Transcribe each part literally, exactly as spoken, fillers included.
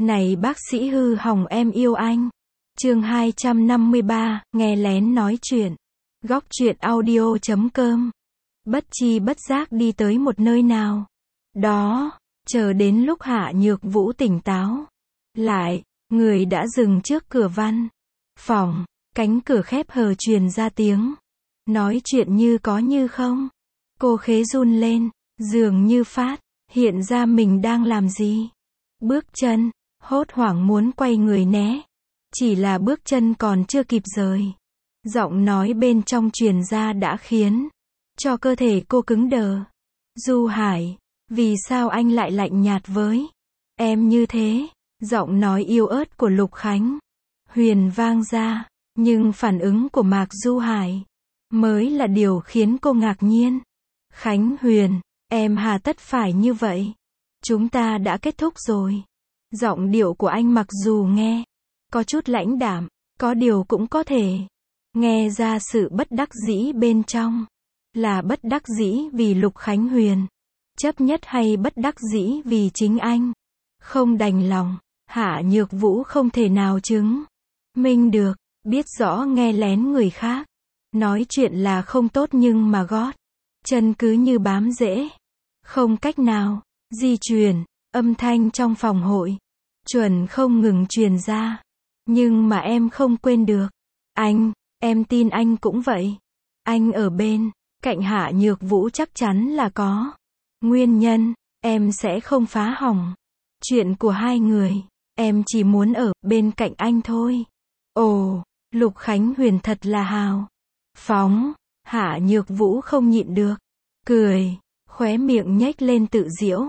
Này bác sĩ hư hỏng em yêu anh. Chương hai trăm năm mươi ba, nghe lén nói chuyện. Góc truyện audio chấm com. Bất chi bất giác đi tới một nơi nào đó, chờ đến lúc Hạ Nhược Vũ tỉnh táo lại, người đã dừng trước cửa văn phòng, cánh cửa khép hờ truyền ra tiếng nói chuyện như có như không. Cô khế run lên, dường như phát hiện ra mình đang làm gì. Bước chân, hốt hoảng muốn quay người né. Chỉ là bước chân còn chưa kịp rời, giọng nói bên trong truyền ra đã khiến cho cơ thể cô cứng đờ. Du Hải, vì sao anh lại lạnh nhạt với em như thế? Giọng nói yếu ớt của Lục Khánh Huyền vang ra, nhưng phản ứng của Mạc Du Hải mới là điều khiến cô ngạc nhiên. Khánh Huyền, em hà tất phải như vậy? Chúng ta đã kết thúc rồi. Giọng điệu của anh mặc dù nghe có chút lãnh đạm, có điều cũng có thể nghe ra sự bất đắc dĩ bên trong. Là bất đắc dĩ vì Lục Khánh Huyền chấp nhất hay bất đắc dĩ vì chính anh không đành lòng? Hạ Nhược Vũ không thể nào chứng minh được, biết rõ nghe lén người khác nói chuyện là không tốt, nhưng mà gót chân cứ như bám rễ, không cách nào di chuyển. Âm thanh trong phòng hội chuẩn không ngừng truyền ra. Nhưng mà em không quên được anh, em tin anh cũng vậy. Anh ở bên cạnh Hạ Nhược Vũ chắc chắn là có nguyên nhân. Em sẽ không phá hỏng chuyện của hai người. Em chỉ muốn ở bên cạnh anh thôi. Ồ, Lục Khánh Huyền thật là hào phóng. Hạ Nhược Vũ không nhịn được cười, khóe miệng nhếch lên tự giễu.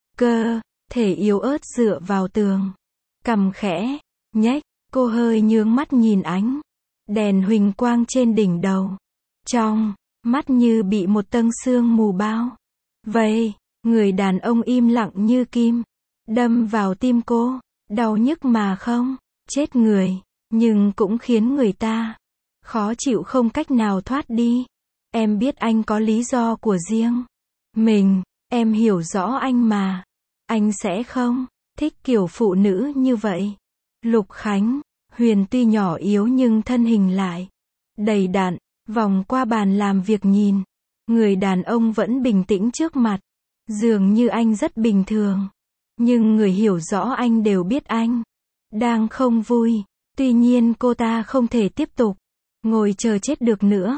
Cơ thể yếu ớt dựa vào tường, cằm khẽ nhếch, cô hơi nhướng mắt nhìn ánh đèn huỳnh quang trên đỉnh đầu. Trong mắt như bị một tầng sương mù bao vây. Người đàn ông im lặng như kim đâm vào tim cô, đau nhức mà không chết người, nhưng cũng khiến người ta khó chịu không cách nào thoát đi. Em biết anh có lý do của riêng mình, em hiểu rõ anh mà. Anh sẽ không thích kiểu phụ nữ như vậy. Lục Khánh Huyền tuy nhỏ yếu nhưng thân hình lại đầy đặn, vòng qua bàn làm việc nhìn người đàn ông vẫn bình tĩnh trước mặt, dường như anh rất bình thường. Nhưng người hiểu rõ anh đều biết anh đang không vui. Tuy nhiên cô ta không thể tiếp tục ngồi chờ chết được nữa.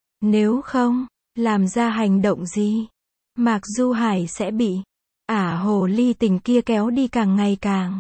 Nếu không làm ra hành động gì, Mạc Du Hải sẽ bị ả hồ ly tình kia kéo đi càng ngày càng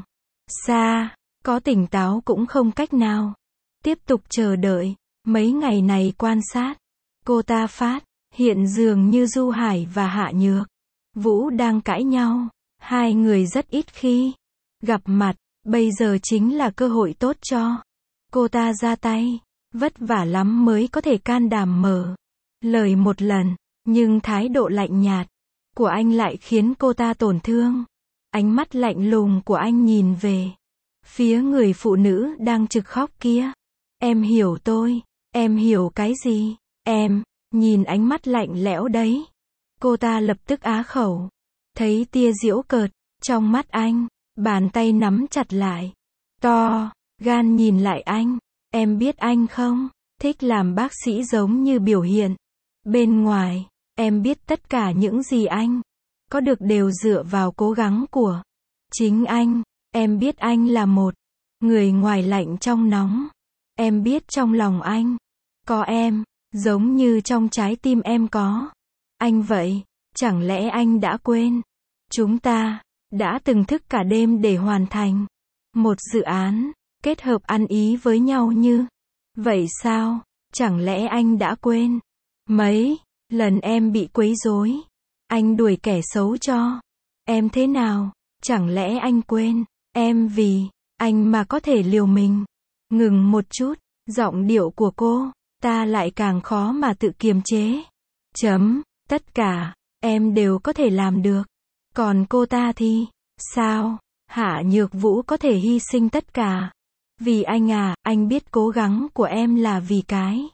xa. Có tỉnh táo cũng không cách nào tiếp tục chờ đợi. Mấy ngày này quan sát, cô ta phát hiện dường như Du Hải và Hạ Nhược Vũ đang cãi nhau. Hai người rất ít khi gặp mặt, bây giờ chính là cơ hội tốt cho cô ta ra tay. Vất vả lắm mới có thể can đảm mở lời một lần, nhưng thái độ lạnh nhạt của anh lại khiến cô ta tổn thương. Ánh mắt lạnh lùng của anh nhìn về phía người phụ nữ đang trực khóc kia. Em hiểu tôi. Em hiểu cái gì? Em nhìn ánh mắt lạnh lẽo đấy. Cô ta lập tức á khẩu. Thấy tia giễu cợt trong mắt anh, bàn tay nắm chặt lại. To gan nhìn lại anh. Em biết anh không thích làm bác sĩ giống như biểu hiện bên ngoài. Em biết tất cả những gì anh có được đều dựa vào cố gắng của chính anh. Em biết anh là một người ngoài lạnh trong nóng. Em biết trong lòng anh có em, giống như trong trái tim em có anh vậy. Chẳng lẽ anh đã quên chúng ta đã từng thức cả đêm để hoàn thành một dự án kết hợp ăn ý với nhau như vậy sao? Chẳng lẽ anh đã quên mấy lần em bị quấy rối, anh đuổi kẻ xấu cho em thế nào? Chẳng lẽ anh quên em vì anh mà có thể liều mình? Ngừng một chút, giọng điệu của cô ta lại càng khó mà tự kiềm chế. Chấm, tất cả em đều có thể làm được. Còn cô ta thì sao? Hạ Nhược Vũ có thể hy sinh tất cả vì anh à? Anh biết cố gắng của em là vì cái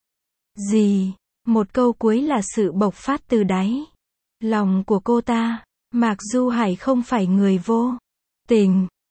gì? Một câu cuối là sự bộc phát từ đáy lòng của cô ta. Mạc Du Hải không phải người vô tình.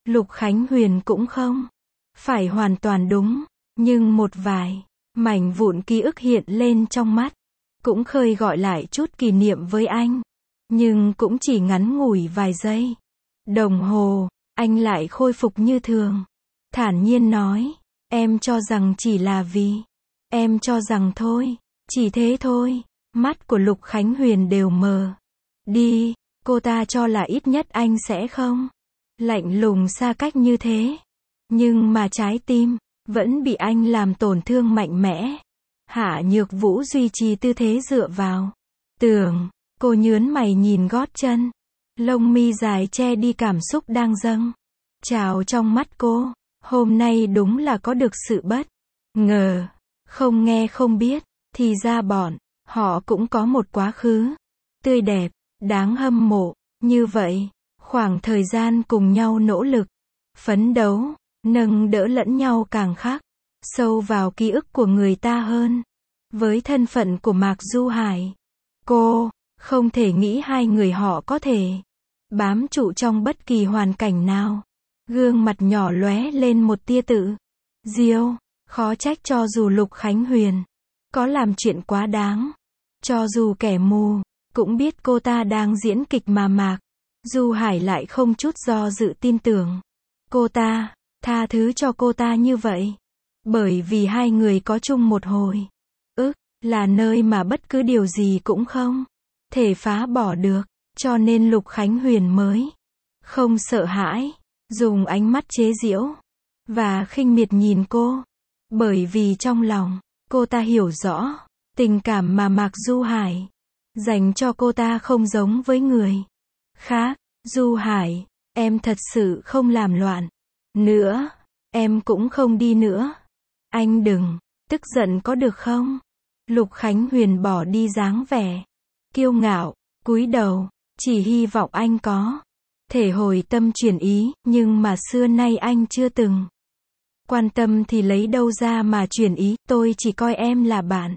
Lục Khánh Huyền cũng không phải hoàn toàn đúng, nhưng một vài mảnh vụn ký ức hiện lên trong mắt, cũng khơi gọi lại chút kỷ niệm với anh. Nhưng cũng chỉ ngắn ngủi vài giây. Đồng hồ, anh lại khôi phục như thường. Thản nhiên nói, em cho rằng chỉ là vì, em cho rằng thôi, chỉ thế thôi. Mắt của Lục Khánh Huyền đều mờ đi, cô ta cho là ít nhất anh sẽ không lạnh lùng xa cách như thế. Nhưng mà trái tim vẫn bị anh làm tổn thương mạnh mẽ. Hạ Nhược Vũ duy trì tư thế dựa vào tường, cô nhướng mày nhìn gót chân, lông mi dài che đi cảm xúc đang dâng trào trong mắt cô. Hôm nay đúng là có được sự bất ngờ, không nghe không biết, thì ra bọn họ cũng có một quá khứ tươi đẹp, đáng hâm mộ. Như vậy, khoảng thời gian cùng nhau nỗ lực, phấn đấu, nâng đỡ lẫn nhau càng khắc sâu vào ký ức của người ta hơn. Với thân phận của Mạc Du Hải, cô không thể nghĩ hai người họ có thể bám trụ trong bất kỳ hoàn cảnh nào. Gương mặt nhỏ lóe lên một tia tự diêu, khó trách cho dù Lục Khánh Huyền có làm chuyện quá đáng, cho dù kẻ mù cũng biết cô ta đang diễn kịch mà Mạc Du Hải lại không chút do dự tin tưởng cô ta, tha thứ cho cô ta như vậy. Bởi vì hai người có chung một hồi ức, là nơi mà bất cứ điều gì cũng không thể phá bỏ được, cho nên Lục Khánh Huyền mới không sợ hãi, dùng ánh mắt chế giễu và khinh miệt nhìn cô. Bởi vì trong lòng, cô ta hiểu rõ, tình cảm mà Mạc Du Hải dành cho cô ta không giống với người khác. Du Hải, em thật sự không làm loạn nữa, em cũng không đi nữa. Anh đừng tức giận có được không? Lục Khánh Huyền bỏ đi dáng vẻ kiêu ngạo, cúi đầu, chỉ hy vọng anh có thể hồi tâm chuyển ý, nhưng mà xưa nay anh chưa từng quan tâm thì lấy đâu ra mà chuyển ý. Tôi chỉ coi em là bạn.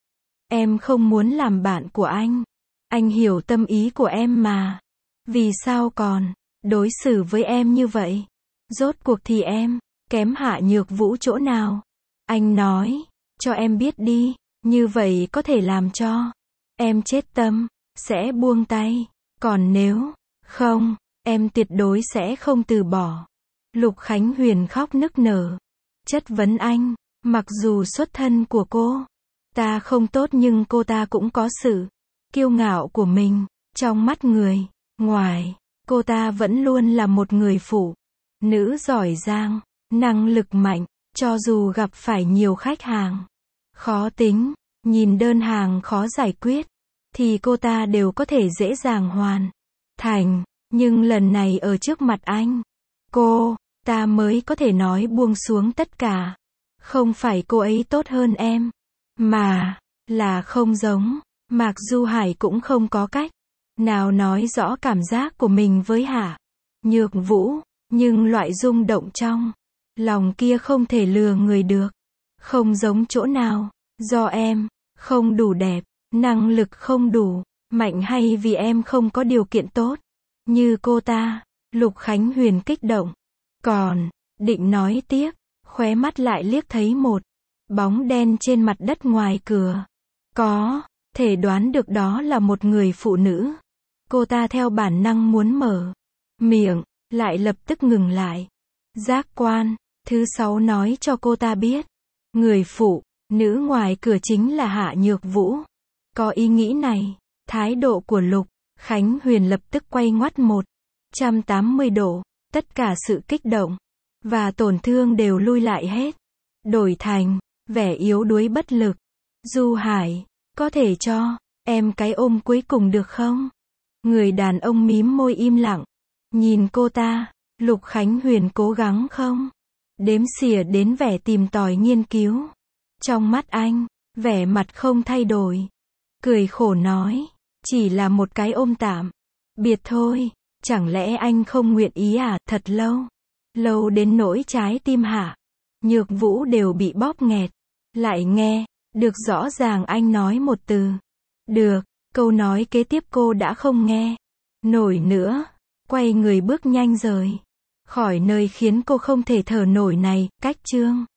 Em không muốn làm bạn của anh. Anh hiểu tâm ý của em mà. Vì sao còn đối xử với em như vậy? Rốt cuộc thì em kém Hạ Nhược Vũ chỗ nào? Anh nói cho em biết đi, như vậy có thể làm cho em chết tâm, sẽ buông tay. Còn nếu không, em tuyệt đối sẽ không từ bỏ. Lục Khánh Huyền khóc nức nở, chất vấn anh. Mặc dù xuất thân của cô ta không tốt nhưng cô ta cũng có sự kiêu ngạo của mình. Trong mắt người ngoài, cô ta vẫn luôn là một người phụ nữ giỏi giang, năng lực mạnh. Cho dù gặp phải nhiều khách hàng khó tính, nhìn đơn hàng khó giải quyết, thì cô ta đều có thể dễ dàng hoàn thành. Nhưng lần này ở trước mặt anh, cô ta mới có thể nói buông xuống tất cả. Không phải cô ấy tốt hơn em, mà là không giống. Mạc Du Hải cũng không có cách nào nói rõ cảm giác của mình với Hạ Nhược Vũ, nhưng loại rung động trong lòng kia không thể lừa người được. Không giống chỗ nào, do em không đủ đẹp, năng lực không đủ mạnh, hay vì em không có điều kiện tốt như cô ta? Lục Khánh Huyền kích động, còn định nói tiếp, khóe mắt lại liếc thấy một bóng đen trên mặt đất ngoài cửa. Có thể đoán được đó là một người phụ nữ. Cô ta theo bản năng muốn mở miệng, lại lập tức ngừng lại. Giác quan thứ sáu nói cho cô ta biết, người phụ nữ ngoài cửa chính là Hạ Nhược Vũ. Có ý nghĩ này, thái độ của Lục Khánh Huyền lập tức quay ngoắt một trăm tám mươi độ. Tất cả sự kích động và tổn thương đều lui lại hết, đổi thành vẻ yếu đuối bất lực. Du Hải, có thể cho em cái ôm cuối cùng được không? Người đàn ông mím môi im lặng, nhìn cô ta. Lục Khánh Huyền cố gắng không đếm xỉa đến vẻ tìm tòi nghiên cứu. Trong mắt anh, vẻ mặt không thay đổi. Cười khổ nói, chỉ là một cái ôm tạm biệt thôi. Chẳng lẽ anh không nguyện ý à? Thật lâu, lâu đến nỗi trái tim Hạ Nhược Vũ đều bị bóp nghẹt. Lại nghe được rõ ràng anh nói một từ được. Câu nói kế tiếp cô đã không nghe nổi nữa, quay người bước nhanh rời Khỏi nơi khiến cô không thể thở nổi này, cách Trương.